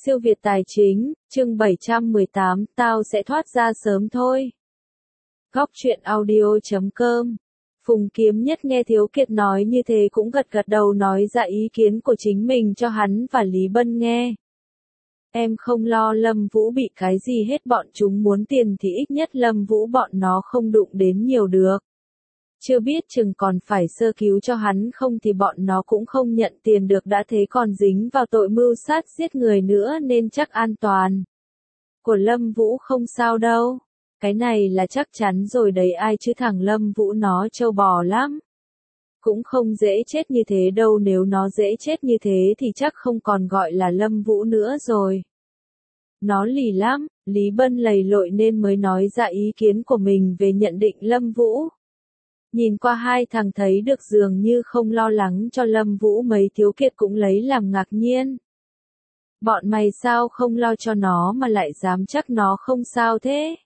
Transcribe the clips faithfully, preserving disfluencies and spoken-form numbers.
Siêu Việt Tài Chính, chương bảy trăm mười tám, tao sẽ thoát ra sớm thôi. Góc truyện audio chấm com. Phùng Kiếm Nhất nghe Thiếu Kiệt nói như thế cũng gật gật đầu nói ra ý kiến của chính mình cho hắn và Lý Bân nghe. Em không lo Lâm Vũ bị cái gì hết, bọn chúng muốn tiền thì ít nhất Lâm Vũ bọn nó không đụng đến nhiều được. Chưa biết chừng còn phải sơ cứu cho hắn không thì bọn nó cũng không nhận tiền được, đã thế còn dính vào tội mưu sát giết người nữa nên chắc an toàn. Của Lâm Vũ không sao đâu. Cái này là chắc chắn rồi đấy, ai chứ thằng Lâm Vũ nó trâu bò lắm. Cũng không dễ chết như thế đâu, nếu nó dễ chết như thế thì chắc không còn gọi là Lâm Vũ nữa rồi. Nó lì lắm, Lý Bân lầy lội nên mới nói ra ý kiến của mình về nhận định Lâm Vũ. Nhìn qua hai thằng thấy được dường như không lo lắng cho Lâm Vũ, mấy Thiếu Kiệt cũng lấy làm ngạc nhiên. Bọn mày sao không lo cho nó mà lại dám chắc nó không sao thế?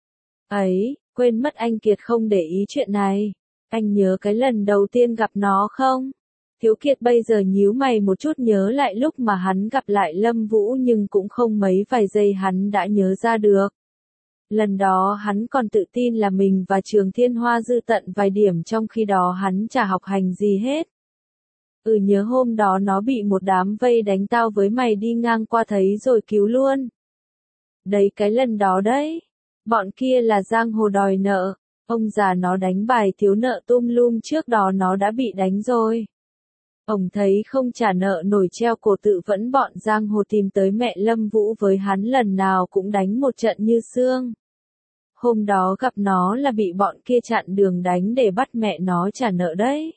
Ấy, quên mất anh Kiệt không để ý chuyện này. Anh nhớ cái lần đầu tiên gặp nó không? Thiếu Kiệt bây giờ nhíu mày một chút, nhớ lại lúc mà hắn gặp lại Lâm Vũ nhưng cũng không mấy vài giây hắn đã nhớ ra được. Lần đó hắn còn tự tin là mình và Trường Thiên Hoa dư tận vài điểm, trong khi đó hắn chả học hành gì hết. Ừ, nhớ hôm đó nó bị một đám vây đánh, tao với mày đi ngang qua thấy rồi cứu luôn. Đấy, cái lần đó đấy. Bọn kia là giang hồ đòi nợ. Ông già nó đánh bài thiếu nợ tùm lum, trước đó nó đã bị đánh rồi. Ông thấy không trả nợ nổi treo cổ tự vẫn, bọn giang hồ tìm tới mẹ Lâm Vũ với hắn lần nào cũng đánh một trận như xương. Hôm đó gặp nó là bị bọn kia chặn đường đánh để bắt mẹ nó trả nợ đấy.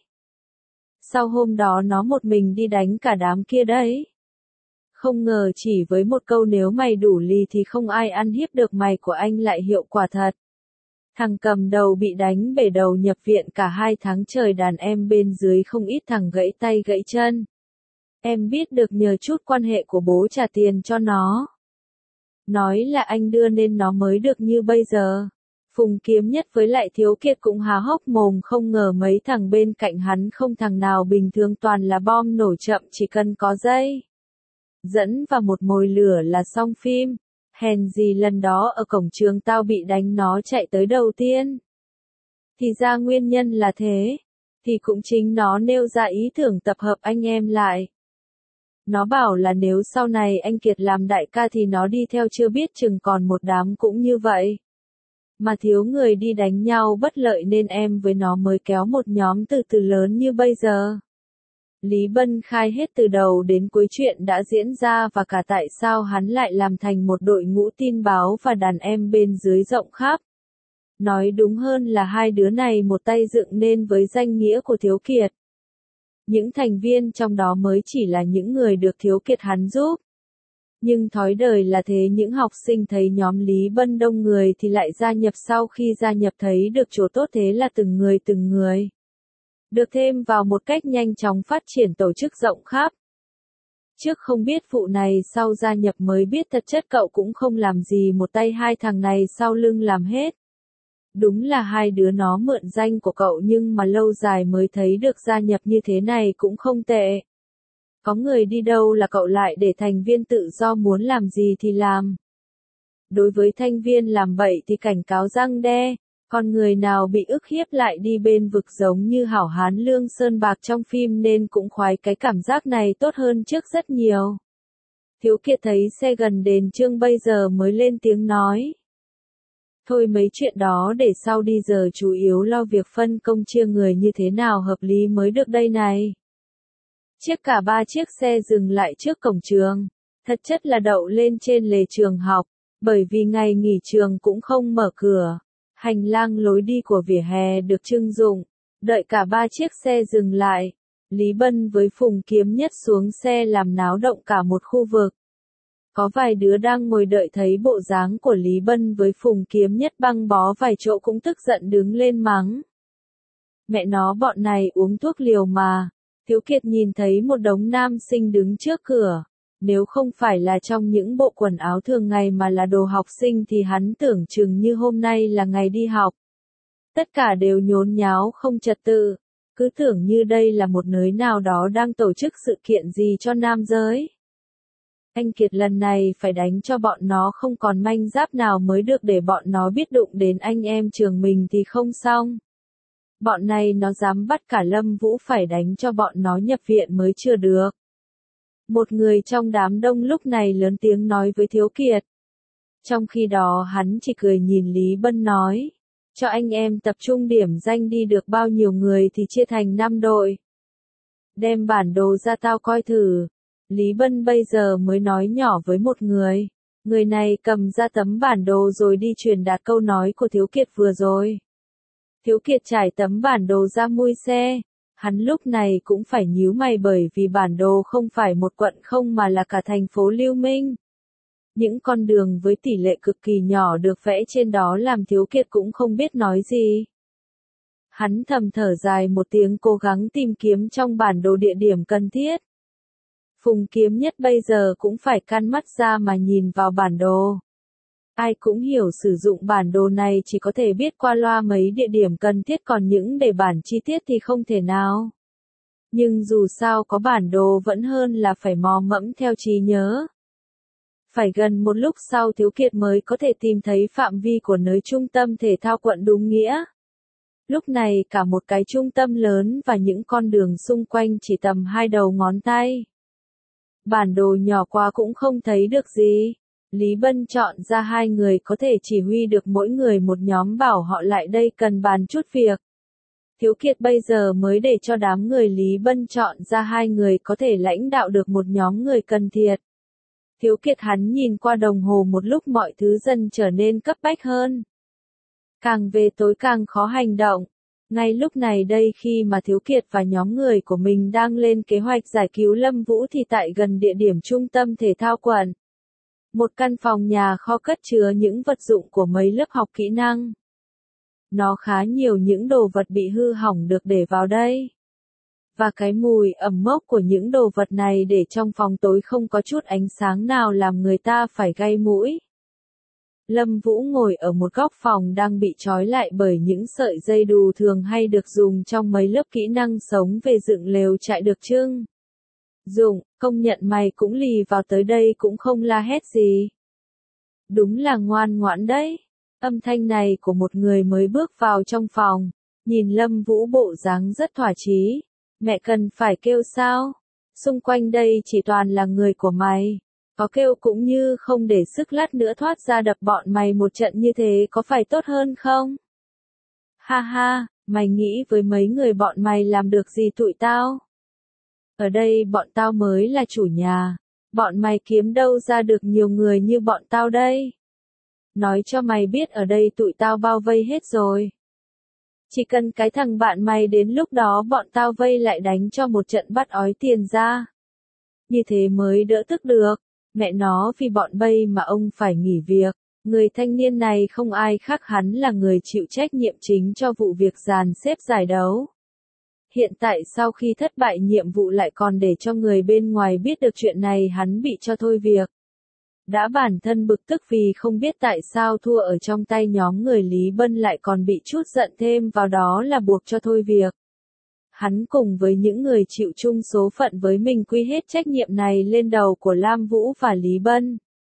Sau hôm đó nó một mình đi đánh cả đám kia đấy. Không ngờ chỉ với một câu nếu mày đủ lì thì không ai ăn hiếp được mày của anh lại hiệu quả thật. Thằng cầm đầu bị đánh bể đầu nhập viện cả hai tháng trời, đàn em bên dưới không ít thằng gãy tay gãy chân. Em biết được nhờ chút quan hệ của bố trả tiền cho nó. Nói là anh đưa nên nó mới được như bây giờ. Phùng Kiếm Nhất với lại Thiếu Kiệt cũng há hốc mồm, không ngờ mấy thằng bên cạnh hắn không thằng nào bình thường, toàn là bom nổ chậm, chỉ cần có dây dẫn vào một mồi lửa là xong phim. Hèn gì lần đó ở cổng trường tao bị đánh nó chạy tới đầu tiên. Thì ra nguyên nhân là thế. Thì cũng chính nó nêu ra ý tưởng tập hợp anh em lại. Nó bảo là nếu sau này anh Kiệt làm đại ca thì nó đi theo, chưa biết chừng còn một đám cũng như vậy. Mà thiếu người đi đánh nhau bất lợi nên em với nó mới kéo một nhóm từ từ lớn như bây giờ. Lý Bân khai hết từ đầu đến cuối chuyện đã diễn ra và cả tại sao hắn lại làm thành một đội ngũ tin báo và đàn em bên dưới rộng khắp. Nói đúng hơn là hai đứa này một tay dựng nên với danh nghĩa của Thiếu Kiệt. Những thành viên trong đó mới chỉ là những người được Thiếu Kiệt hắn giúp. Nhưng thói đời là thế, những học sinh thấy nhóm Lý Bân đông người thì lại gia nhập, sau khi gia nhập thấy được chỗ tốt thế là từng người từng người được thêm vào một cách nhanh chóng, phát triển tổ chức rộng khắp. Trước không biết vụ này, sau gia nhập mới biết thật chất cậu cũng không làm gì một tay, hai thằng này sau lưng làm hết. Đúng là hai đứa nó mượn danh của cậu nhưng mà lâu dài mới thấy được gia nhập như thế này cũng không tệ. Có người đi đâu là cậu lại để thành viên tự do muốn làm gì thì làm. Đối với thành viên làm bậy thì cảnh cáo răng đe. Còn người nào bị ức hiếp lại đi bên vực giống như hảo hán Lương Sơn Bạc trong phim nên cũng khoái cái cảm giác này tốt hơn trước rất nhiều. Thiếu Kiệt thấy xe gần đến trương bây giờ mới lên tiếng nói. Thôi mấy chuyện đó để sau đi, giờ chủ yếu lo việc phân công chia người như thế nào hợp lý mới được đây này. Chiếc cả ba chiếc xe dừng lại trước cổng trường. Thật chất là đậu lên trên lề trường học, bởi vì ngày nghỉ trường cũng không mở cửa. Hành lang lối đi của vỉa hè được trưng dụng. Đợi cả ba chiếc xe dừng lại, Lý Bân với Phùng Kiếm Nhất xuống xe làm náo động cả một khu vực. Có vài đứa đang ngồi đợi thấy bộ dáng của Lý Bân với Phùng Kiếm Nhất băng bó vài chỗ cũng tức giận đứng lên mắng. Mẹ nó, bọn này uống thuốc liều mà. Thiếu Kiệt nhìn thấy một đống nam sinh đứng trước cửa. Nếu không phải là trong những bộ quần áo thường ngày mà là đồ học sinh thì hắn tưởng chừng như hôm nay là ngày đi học. Tất cả đều nhốn nháo không trật tự, cứ tưởng như đây là một nơi nào đó đang tổ chức sự kiện gì cho nam giới. Anh Kiệt lần này phải đánh cho bọn nó không còn manh giáp nào mới được, để bọn nó biết đụng đến anh em trường mình thì không xong. Bọn này nó dám bắt cả Lâm Vũ phải đánh cho bọn nó nhập viện mới chưa được. Một người trong đám đông lúc này lớn tiếng nói với Thiếu Kiệt. Trong khi đó hắn chỉ cười nhìn Lý Bân nói. Cho anh em tập trung điểm danh đi, được bao nhiêu người thì chia thành năm đội. Đem bản đồ ra tao coi thử. Lý Bân bây giờ mới nói nhỏ với một người. Người này cầm ra tấm bản đồ rồi đi truyền đạt câu nói của Thiếu Kiệt vừa rồi. Thiếu Kiệt trải tấm bản đồ ra mui xe. Hắn lúc này cũng phải nhíu mày bởi vì bản đồ không phải một quận không mà là cả thành phố Lưu Minh. Những con đường với tỷ lệ cực kỳ nhỏ được vẽ trên đó làm Thiếu Kiệt cũng không biết nói gì. Hắn thầm thở dài một tiếng, cố gắng tìm kiếm trong bản đồ địa điểm cần thiết. Phùng Kiếm Nhất bây giờ cũng phải căn mắt ra mà nhìn vào bản đồ. Ai cũng hiểu sử dụng bản đồ này chỉ có thể biết qua loa mấy địa điểm cần thiết, còn những đề bản chi tiết thì không thể nào. Nhưng dù sao có bản đồ vẫn hơn là phải mò mẫm theo trí nhớ. Phải gần một lúc sau Thiếu Kiệt mới có thể tìm thấy phạm vi của nơi trung tâm thể thao quận đúng nghĩa. Lúc này cả một cái trung tâm lớn và những con đường xung quanh chỉ tầm hai đầu ngón tay. Bản đồ nhỏ quá cũng không thấy được gì. Lý Bân chọn ra hai người có thể chỉ huy được mỗi người một nhóm, bảo họ lại đây cần bàn chút việc. Thiếu Kiệt bây giờ mới để cho đám người Lý Bân chọn ra hai người có thể lãnh đạo được một nhóm người cần thiết. Thiếu Kiệt hắn nhìn qua đồng hồ một lúc, mọi thứ dần trở nên cấp bách hơn. Càng về tối càng khó hành động. Ngay lúc này đây khi mà Thiếu Kiệt và nhóm người của mình đang lên kế hoạch giải cứu Lâm Vũ thì tại gần địa điểm trung tâm thể thao quận. Một căn phòng nhà kho cất chứa những vật dụng của mấy lớp học kỹ năng. Nó khá nhiều những đồ vật bị hư hỏng được để vào đây. Và cái mùi ẩm mốc của những đồ vật này để trong phòng tối không có chút ánh sáng nào làm người ta phải gai mũi. Lâm Vũ ngồi ở một góc phòng đang bị trói lại bởi những sợi dây đù thường hay được dùng trong mấy lớp kỹ năng sống về dựng lều trại được trưng. Dụng, công nhận mày cũng lì vào tới đây cũng không la hét gì. Đúng là ngoan ngoãn đấy. Âm thanh này của một người mới bước vào trong phòng, nhìn Lâm Vũ bộ dáng rất thỏa chí. Mẹ cần phải kêu sao? Xung quanh đây chỉ toàn là người của mày. Có kêu cũng như không, để sức lát nữa thoát ra đập bọn mày một trận như thế có phải tốt hơn không? Ha ha, mày nghĩ với mấy người bọn mày làm được gì tụi tao? Ở đây bọn tao mới là chủ nhà. Bọn mày kiếm đâu ra được nhiều người như bọn tao đây? Nói cho mày biết ở đây tụi tao bao vây hết rồi. Chỉ cần cái thằng bạn mày đến lúc đó bọn tao vây lại đánh cho một trận bắt ói tiền ra. Như thế mới đỡ tức được. Mẹ nó, vì bọn bây mà ông phải nghỉ việc. Người thanh niên này không ai khác hắn là người chịu trách nhiệm chính cho vụ việc dàn xếp giải đấu. Hiện tại sau khi thất bại nhiệm vụ lại còn để cho người bên ngoài biết được chuyện này, hắn bị cho thôi việc. Đã bản thân bực tức vì không biết tại sao thua ở trong tay nhóm người Lý Bân, lại còn bị chút giận thêm vào đó là buộc cho thôi việc. Hắn cùng với những người chịu chung số phận với mình quy hết trách nhiệm này lên đầu của Lam Vũ và Lý Bân.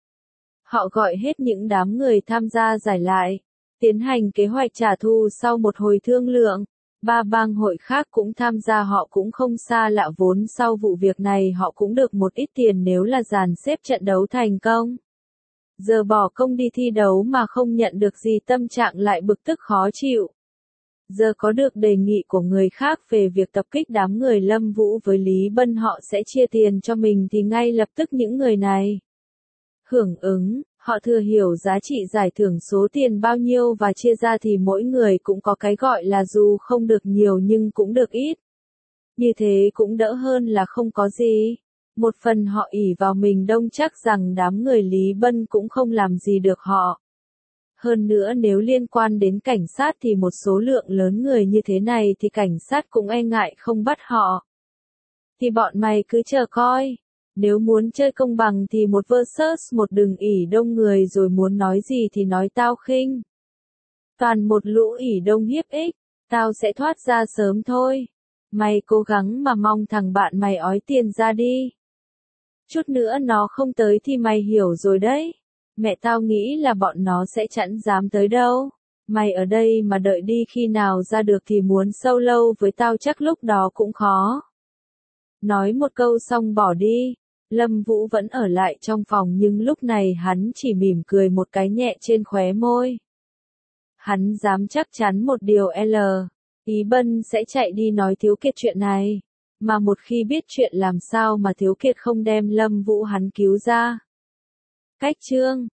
Họ gọi hết những đám người tham gia giải lại, tiến hành kế hoạch trả thù. Sau một hồi thương lượng, ba bang hội khác cũng tham gia, họ cũng không xa lạ, vốn sau vụ việc này họ cũng được một ít tiền nếu là dàn xếp trận đấu thành công. Giờ bỏ công đi thi đấu mà không nhận được gì, tâm trạng lại bực tức khó chịu. Giờ có được đề nghị của người khác về việc tập kích đám người Lâm Vũ với Lý Bân, họ sẽ chia tiền cho mình thì ngay lập tức những người này hưởng ứng. Họ thừa hiểu giá trị giải thưởng số tiền bao nhiêu và chia ra thì mỗi người cũng có cái gọi là dù không được nhiều nhưng cũng được ít. Như thế cũng đỡ hơn là không có gì. Một phần họ ỷ vào mình đông chắc rằng đám người Lý Bân cũng không làm gì được họ. Hơn nữa nếu liên quan đến cảnh sát thì một số lượng lớn người như thế này thì cảnh sát cũng e ngại không bắt họ. Thì bọn mày cứ chờ coi. Nếu muốn chơi công bằng thì một versus một, đừng ỷ đông người rồi muốn nói gì thì nói tao khinh. Toàn một lũ ỷ đông hiếp ích, tao sẽ thoát ra sớm thôi. Mày cố gắng mà mong thằng bạn mày ói tiền ra đi. Chút nữa nó không tới thì mày hiểu rồi đấy. Mẹ tao nghĩ là bọn nó sẽ chẳng dám tới đâu. Mày ở đây mà đợi đi khi nào ra được thì muốn solo với tao chắc lúc đó cũng khó. Nói một câu xong bỏ đi. Lâm Vũ vẫn ở lại trong phòng nhưng lúc này hắn chỉ mỉm cười một cái nhẹ trên khóe môi. Hắn dám chắc chắn một điều L. Ý Bân sẽ chạy đi nói Thiếu Kiệt chuyện này. Mà một khi biết chuyện làm sao mà Thiếu Kiệt không đem Lâm Vũ hắn cứu ra. Cách chương